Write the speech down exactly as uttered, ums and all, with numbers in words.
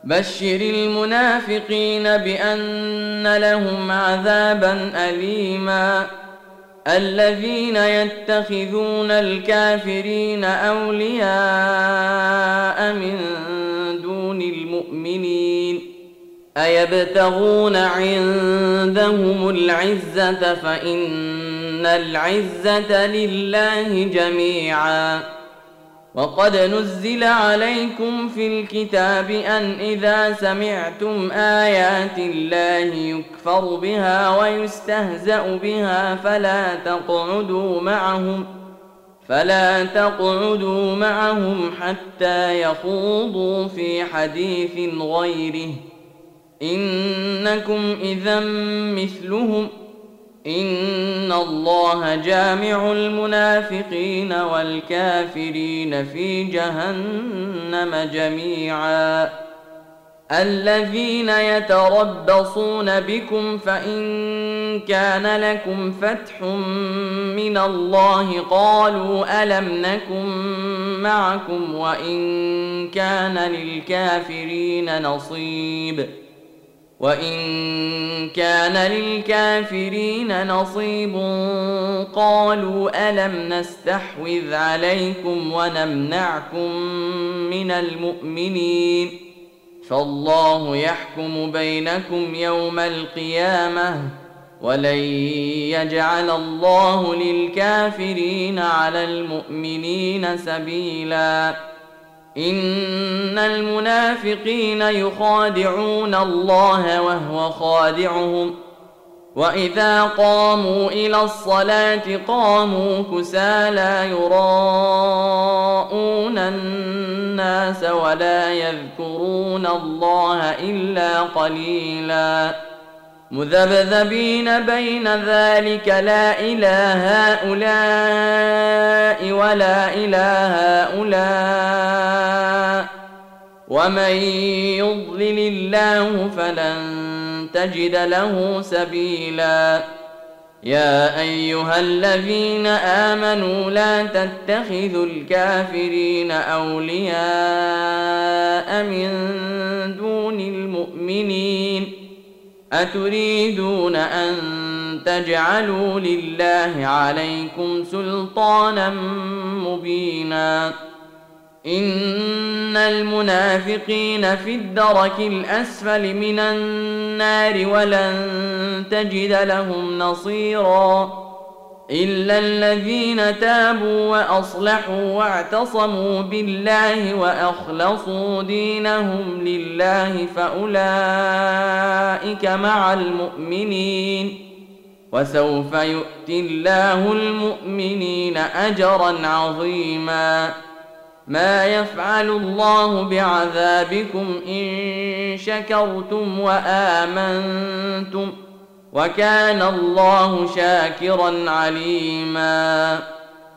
بشر المنافقين بأن لهم عذابا أليما الذين يتخذون الكافرين أولياء من دون المؤمنين أيبتغون عندهم العزة فإن العزة لله جميعا وقد نزل عليكم في الكتاب أن إذا سمعتم آيات الله يكفر بها ويستهزأ بها فلا تقعدوا معهم فلا تقعدوا معهم حتى يخوضوا في حديث غيره إنكم إذا مثلهم إن الله جامع المنافقين والكافرين في جهنم جميعا الذين يتربصون بكم فإن كان لكم فتح من الله قالوا ألم نكن معكم وإن كان للكافرين نصيب وإن كان للكافرين نصيب قالوا ألم نستحوذ عليكم ونمنعكم من المؤمنين فالله يحكم بينكم يوم القيامة ولن يجعل الله للكافرين على المؤمنين سبيلا إن المنافقين يخادعون الله وهو خادعهم وإذا قاموا إلى الصلاة قاموا كسالى يراءون الناس ولا يذكرون الله إلا قليلا مذبذبين بين ذلك لا إله هؤلاء ولا إله هؤلاء ومن يضلل الله فلن تجد له سبيلا يا أيها الذين آمنوا لا تتخذوا الكافرين أولياء من دون المؤمنين أتريدون أن تجعلوا لله عليكم سلطانا مبينا إن المنافقين في الدرك الأسفل من النار ولن تجد لهم نصيرا إلا الذين تابوا وأصلحوا واعتصموا بالله وأخلصوا دينهم لله فأولئك مع المؤمنين وسوف يؤتي الله المؤمنين أجرا عظيما ما يفعل الله بعذابكم إن شكرتم وآمنتم وكان الله شاكرا عليما